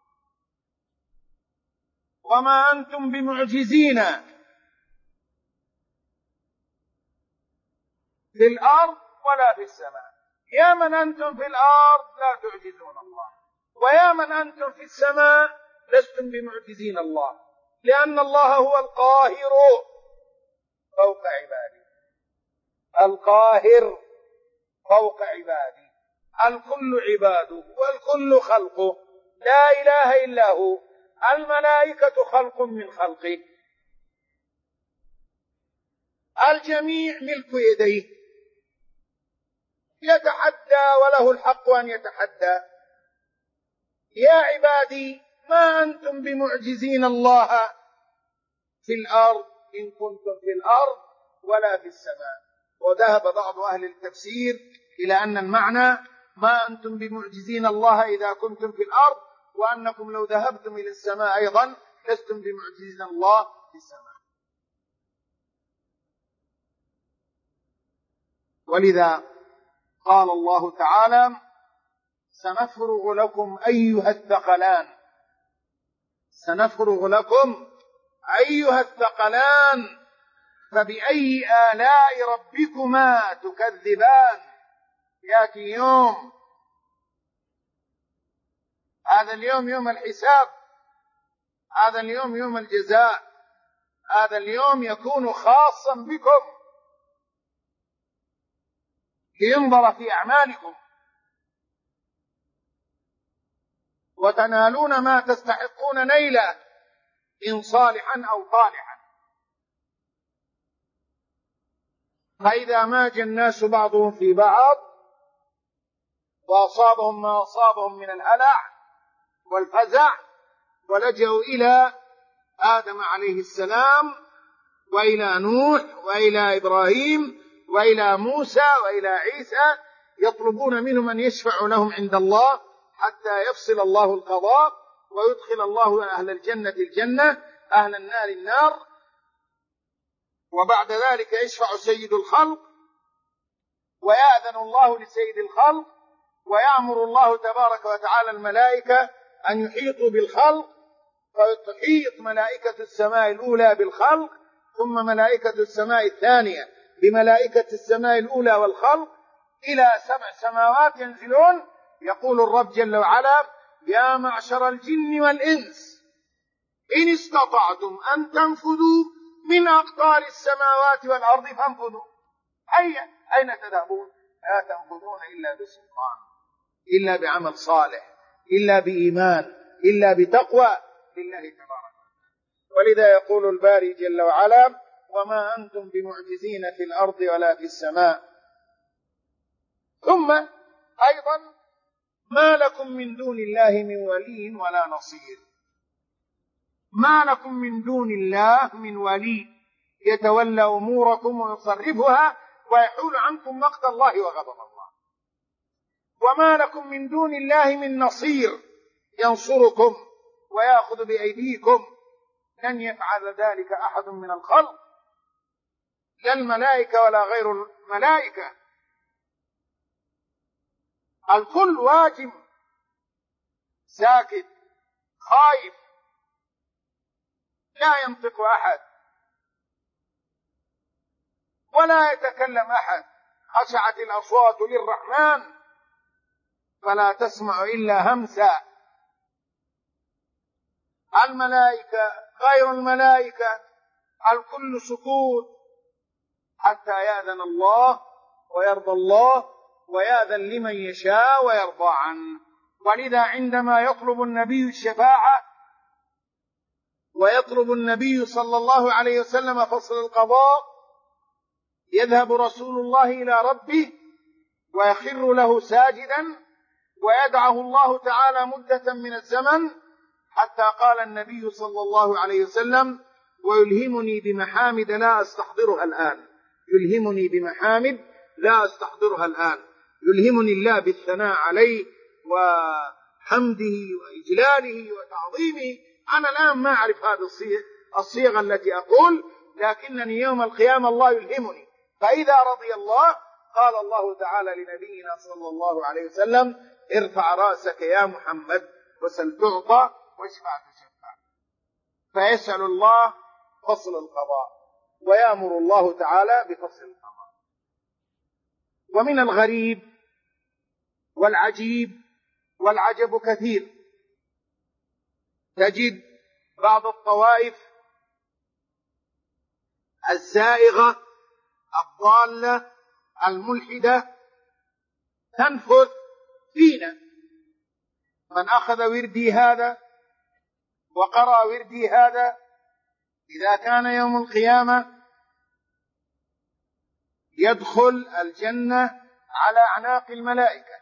وما أنتم بمعجزين في الأرض ولا في السماء. يا من أنتم في الأرض لا تعجزون الله، ويا من أنتم في السماء لستم بمعجزين الله، لأن الله هو القاهر فوق عباده، القاهر فوق عباده، الكل عباده والكل خلقه، لا إله إلا هو. الملائكة خلق من خلقه، الجميع ملك يديه، يتحدى وله الحق أن يتحدى. يا عبادي ما أنتم بمعجزين الله في الأرض إن كنتم في الأرض ولا في السماء. وذهب بعض أهل التفسير إلى أن المعنى ما أنتم بمعجزين الله إذا كنتم في الأرض، وأنكم لو ذهبتم إلى السماء أيضا لستم بمعجزين الله في السماء. ولذا قال الله تعالى سنفرغ لكم أيها الثقلان، سنفرغ لكم أيها الثقلان فبأي آلاء ربكما تكذبان. يأتي يوم، هذا اليوم يوم الحساب، هذا اليوم يوم الجزاء، هذا اليوم يكون خاصا بكم لينظر في أعمالكم وتنالون ما تستحقون نيله إن صالحا أو طالحا. فإذا ماج الناس بعضهم في بعض وأصابهم ما أصابهم من الهلع والفزع ولجأوا إلى آدم عليه السلام وإلى نوح وإلى إبراهيم وإلى موسى وإلى عيسى، يطلبون منهم أن يشفعوا لهم عند الله حتى يفصل الله القضاء ويدخل الله أهل الجنة الجنة، أهل النار النار. وبعد ذلك يشفع سيد الخلق ويأذن الله لسيد الخلق، ويأمر الله تبارك وتعالى الملائكة أن يحيطوا بالخلق، فتحيط ملائكة السماء الأولى بالخلق، ثم ملائكة السماء الثانية بملائكة السماء الأولى والخلق، إلى سبع سماوات ينزلون. يقول الرب جل وعلا يا معشر الجن والإنس إن استطعتم أن تنفذوا من أقطار السماوات والأرض فانفذوا. هيا، أين تذهبون؟ لا تنفذون إلا بسلطان، إلا بعمل صالح، إلا بإيمان، إلا بتقوى لله تبارك وتعالى. ولذا يقول الباري جل وعلا وما أنتم بمعجزين في الأرض ولا في السماء. ثم أيضا ما لكم من دون الله من ولي ولا نصير. ما لكم من دون الله من ولي يتولى أموركم ويصرفها ويحول عنكم مقت الله وغضب الله. وما لكم من دون الله من نصير ينصركم ويأخذ بأيديكم. لن يفعل ذلك أحد من الخلق، لا الملائكة ولا غير الملائكة. الكل واجب ساكت خايف، لا ينطق أحد ولا يتكلم أحد. خشعت الأصوات للرحمن فلا تسمع إلا همسا. الملائكة غير الملائكة الكل سكوت حتى يأذن الله ويرضى الله ويأذن لمن يشاء ويرضى عنه. ولذا عندما يطلب النبي الشفاعة ويطلب النبي صلى الله عليه وسلم فصل القضاء يذهب رسول الله إلى ربه ويخر له ساجدا ويدعه الله تعالى مدة من الزمن، حتى قال النبي صلى الله عليه وسلم: ويلهمني بمحامد لا أستحضرها الآن. يلهمني بمحامد لا أستحضرها الآن. يلهمني الله بالثناء عليه وحمده وإجلاله وتعظيمه. أنا الآن ما أعرف هذه الصيغة التي أقول، لكنني يوم القيامة الله يلهمني. فإذا رضي الله قال الله تعالى لنبينا صلى الله عليه وسلم: ارفع رأسك يا محمد وسل تعطى واشفع تشفع. فيسأل الله فصل القضاء ويأمر الله تعالى بفصل القضاء. ومن الغريب والعجيب والعجب كثير، تجد بعض الطوائف الزائغة الضالة الملحدة تنفذ فينا. من أخذ وردي هذا وقرأ وردي هذا إذا كان يوم القيامة يدخل الجنة على أعناق الملائكة.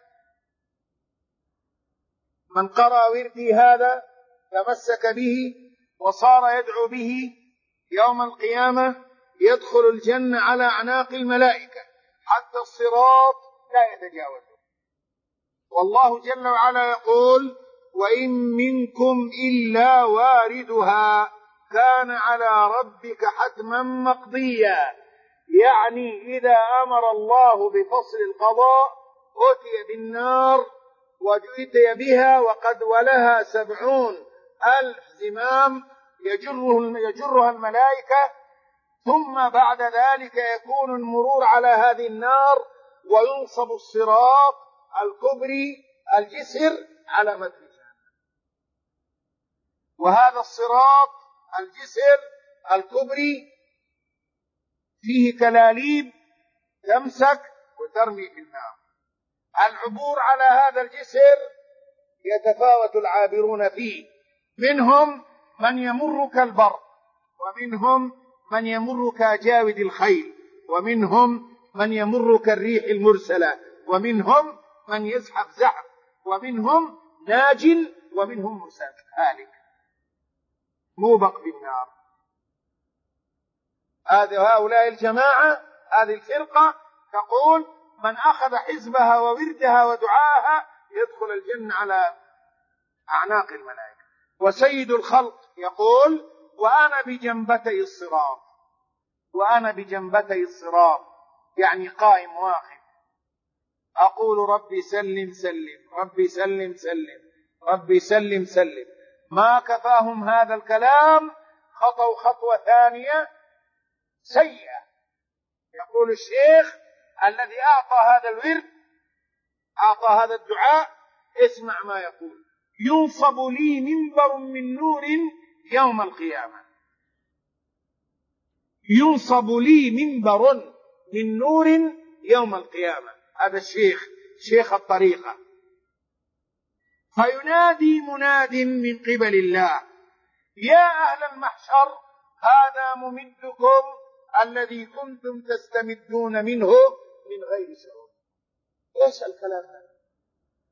من قرأ وردي هذا تمسك به وصار يدعو به يوم القيامة يدخل الجنة على أعناق الملائكة، حتى الصراط لا يتجاوزه. والله جل وعلا يقول: وإن منكم إلا واردها كان على ربك حتما مقضيا. يعني إذا أمر الله بفصل القضاء أتي بالنار وجئت بها وقد ولها سبعون ألف زمام يجره يجرها الملائكة، ثم بعد ذلك يكون المرور على هذه النار وينصب الصراط الكبري الجسر على متن جهنم. وهذا الصراط الجسر الكبري فيه كلاليب تمسك وترمي في النار. العبور على هذا الجسر يتفاوت العابرون فيه، منهم من يمر كالبرق، ومنهم من يمر كأجاود الخيل، ومنهم من يمر كالريح المرسلة، ومنهم من يزحف زحف، ومنهم ناج، ومنهم مسافر هالك موبق بالنار. هذه هؤلاء الجماعة، هذه الفرقة تقول: من أخذ حزبها ووردها ودعاها يدخل الجنة على أعناق الملائكة. وسيد الخلق يقول: وأنا بجنبتي الصراط. وأنا بجنبتي الصراط يعني قائم واقف، أقول: ربي سلم سلم، ربي سلم سلم، ربي سلم سلم. ما كفاهم هذا الكلام، خطوا خطوة ثانية سيئة. يقول الشيخ الذي أعطى هذا الورد، أعطى هذا الدعاء، اسمع ما يقول: ينصب لي منبر من نور يوم القيامة. ينصب لي منبر من نور يوم القيامة. هذا الشيخ شيخ الطريقة. فينادي مناد من قبل الله: يا أهل المحشر هذا ممدكم الذي كنتم تستمدون منه من غير شعور. ايش الكلام هذا؟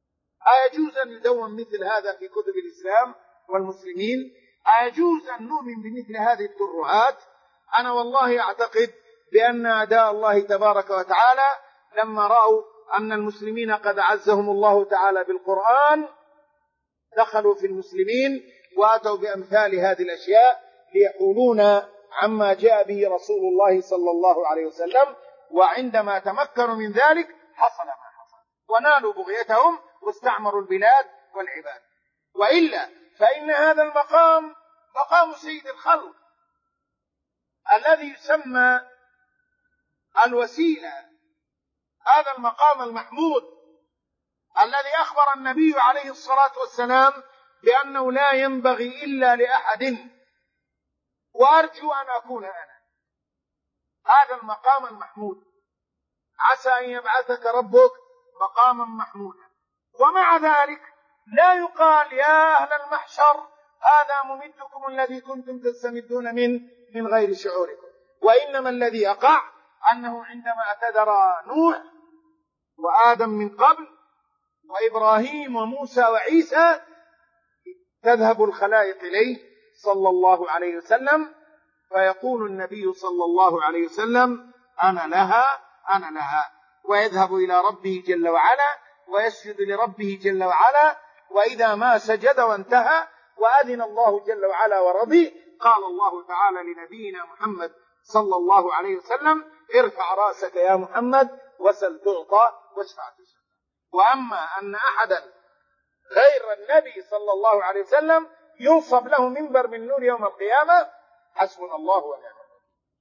أيجوز أن يدون مثل هذا في كتب الإسلام والمسلمين؟ أيجوز أن نؤمن بمثل هذه الترهات؟ أنا والله أعتقد بأن أعداء الله تبارك وتعالى لما رأوا أن المسلمين قد عزهم الله تعالى بالقرآن دخلوا في المسلمين وأتوا بأمثال هذه الأشياء ليحولون عما جاء به رسول الله صلى الله عليه وسلم، وعندما تمكنوا من ذلك حصل ما حصل ونالوا بغيتهم واستعمروا البلاد والعباد. وإلا فإن هذا المقام مقام سيد الخلق الذي يسمى الوسيلة، هذا المقام المحمود الذي أخبر النبي عليه الصلاة والسلام بأنه لا ينبغي إلا لأحد، وأرجو أن أكون أنا هذا المقام المحمود. عسى أن يبعثك ربك مقاما محمودا. ومع ذلك لا يقال يا أهل المحشر هذا ممدكم الذي كنتم تستمدون من من غير شعوركم، وإنما الذي يقع أنه عندما اعتذر نوح وآدم من قبل وإبراهيم وموسى وعيسى تذهب الخلائق إليه صلى الله عليه وسلم، فيقول النبي صلى الله عليه وسلم أنا لها أنا لها، ويذهب إلى ربه جل وعلا ويسجد لربه جل وعلا، وإذا ما سجد وانتهى وأذن الله جل وعلا ورضي قال الله تعالى لنبينا محمد صلى الله عليه وسلم ارفع رأسك يا محمد وسل تعطى واشفع تشفع. وأما أن أحدا غير النبي صلى الله عليه وسلم ينصب له منبر من نور يوم القيامة حسبنا الله ونعم الوكيل.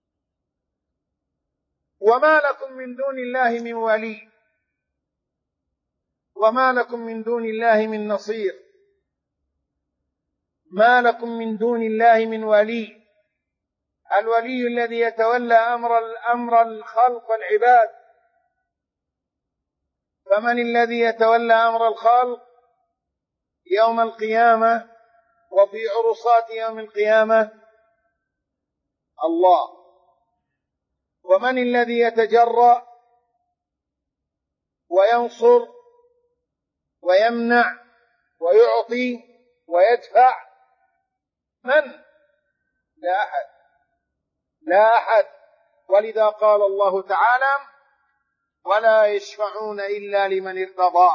وما لكم من دون الله من ولي وما لكم من دون الله من نصير. ما لكم من دون الله من ولي، الولي الذي يتولى أمر الأمر الخلق والعباد. فمن الذي يتولى أمر الخلق يوم القيامة وفي عرصات يوم القيامة؟ الله. ومن الذي يتجرأ وينصر ويمنع ويعطي ويدفع؟ من؟ لا أحد لا أحد. ولذا قال الله تعالى ولا يشفعون إلا لمن ارتضى.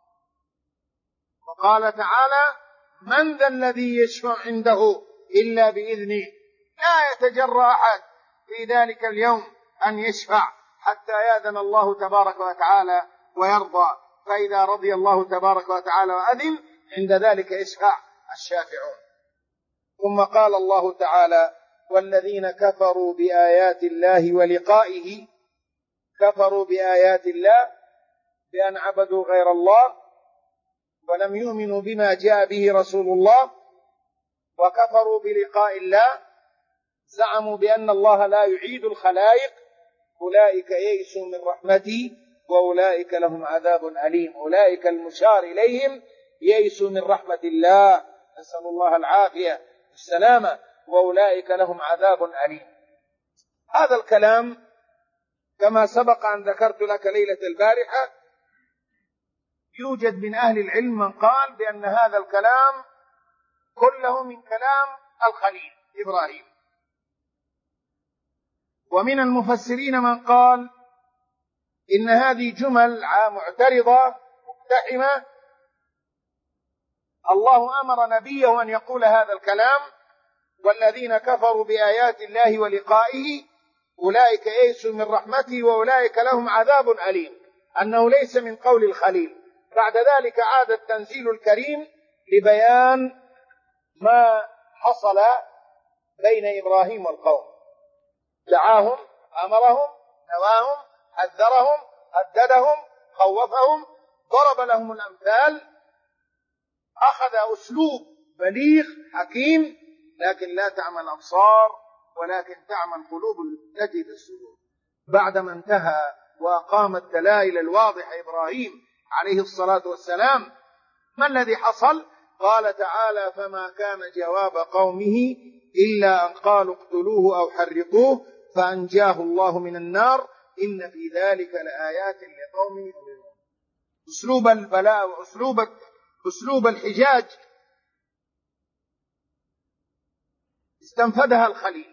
وقال تعالى من ذا الذي يشفع عنده إلا بإذنه. لا يتجرأ أحد في ذلك اليوم أن يشفع حتى يأذن الله تبارك وتعالى ويرضى، فإذا رضي الله تبارك وتعالى وأذن عند ذلك يشفع الشافعون. ثم قال الله تعالى والذين كفروا بآيات الله ولقائه، كفروا بآيات الله بأن عبدوا غير الله ولم يؤمنوا بما جاء به رسول الله، وكفروا بلقاء الله، زعموا بأن الله لا يعيد الخلائق، أولئك يئسوا من رحمتي وأولئك لهم عذاب أليم. أولئك المشار إليهم يئسوا من رحمة الله، نسأل الله العافية والسلامة، وأولئك لهم عذاب أليم. هذا الكلام كما سبق أن ذكرت لك ليلة البارحة يوجد من أهل العلم من قال بأن هذا الكلام كله من كلام الخليل إبراهيم، ومن المفسرين من قال إن هذه جمل معترضة مقتحمة، الله أمر نبيه أن يقول هذا الكلام والذين كفروا بآيات الله ولقائه أولئك يئسوا من رحمته وأولئك لهم عذاب أليم، أنه ليس من قول الخليل. بعد ذلك عاد التنزيل الكريم لبيان ما حصل بين إبراهيم والقوم، دعاهم، أمرهم، نواهم، حذرهم، هددهم، خوفهم، ضرب لهم الأمثال، أخذ أسلوب بليغ حكيم، لكن لا تعمى الأبصار ولكن تعمى القلوب التي في الصدور. بعدما انتهى وأقام الدلائل الواضحة إبراهيم عليه الصلاة والسلام، ما الذي حصل؟ قال تعالى فما كان جواب قومه إلا أن قالوا اقتلوه أو حرقوه فأنجاه الله من النار إن في ذلك لآيات لقوم يؤمنون. أسلوب البلاء وأسلوب أسلوب الحجاج استنفذها الخليل،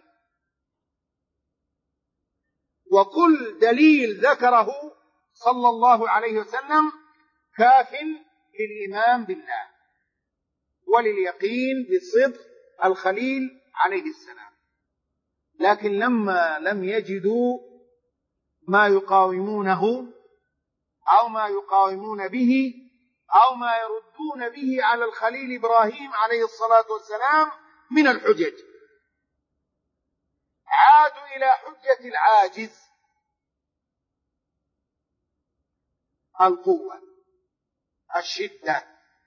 وكل دليل ذكره صلى الله عليه وسلم كاف للإيمان بالله ولليقين بصدق الخليل عليه السلام. لكن لما لم يجدوا ما يقاومونه أو ما يقاومون به أو ما يردون به على الخليل إبراهيم عليه الصلاة والسلام من الحجج، عادوا إلى حجة العاجز، القوة، الشدة،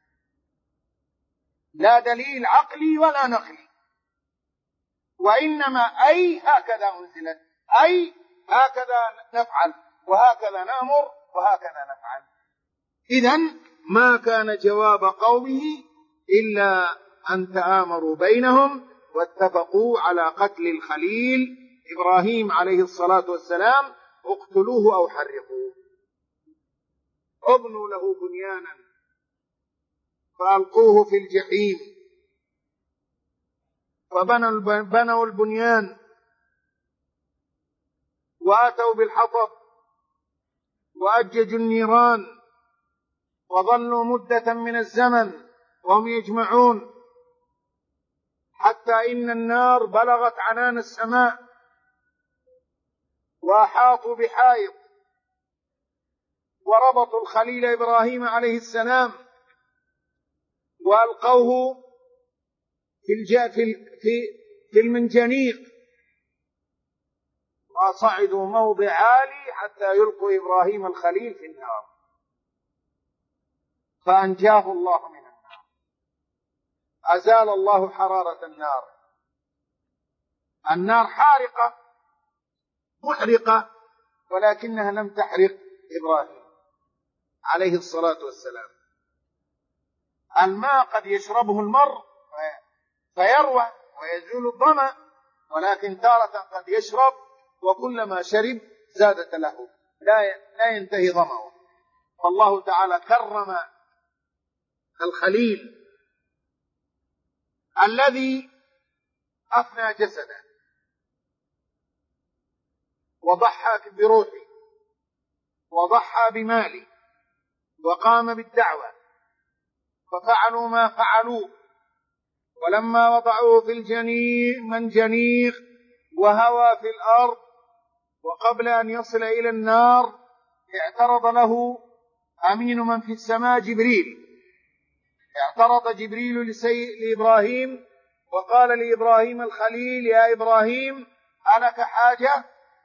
لا دليل عقلي ولا نقلي، وإنما أي هكذا أنزلت، أي هكذا نفعل، وهكذا نأمر، وهكذا نفعل. إذن ما كان جواب قومه إلا أن تآمروا بينهم واتفقوا على قتل الخليل إبراهيم عليه الصلاة والسلام، اقتلوه أو حرقوه، ابنوا له بنيانا فألقوه في الجحيم، فبنوا البنيان وأتوا بالحطب وأججوا النيران، وظلوا مدة من الزمن وهم يجمعون، حتى إن النار بلغت عنان السماء وأحاطوا بحائط، وربطوا الخليل إبراهيم عليه السلام وألقوه في في المنجنيق، وصعدوا موضع عالي حتى يلقوا إبراهيم الخليل في النار، فأنجاه الله من النار، أزال الله حرارة النار. النار حارقة محرقة، ولكنها لم تحرق إبراهيم عليه الصلاة والسلام. الماء قد يشربه المرء فيروى ويزول الظمأ، ولكن تارة قد يشرب وكلما شرب زادت له، لا ينتهي ظمأه. فالله تعالى كرم الخليل الذي أفنى جسده وضحى بروحه وضحى بماله وقام بالدعوة، ففعلوا ما فعلوا. ولما وضعوه في المنجنيق وهوى في الأرض، وقبل أن يصل إلى النار اعترض له أمين من في السماء جبريل، اعترض جبريل لإبراهيم وقال لإبراهيم الخليل: يا إبراهيم ألك حاجة؟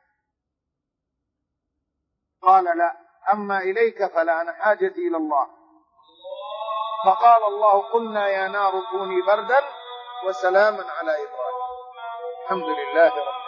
قال: لا، أما إليك فلا، أنا حاجتي إلى الله. فقال الله: قلنا يا نار كوني بردا وسلاما على إبراهيم. الحمد لله رب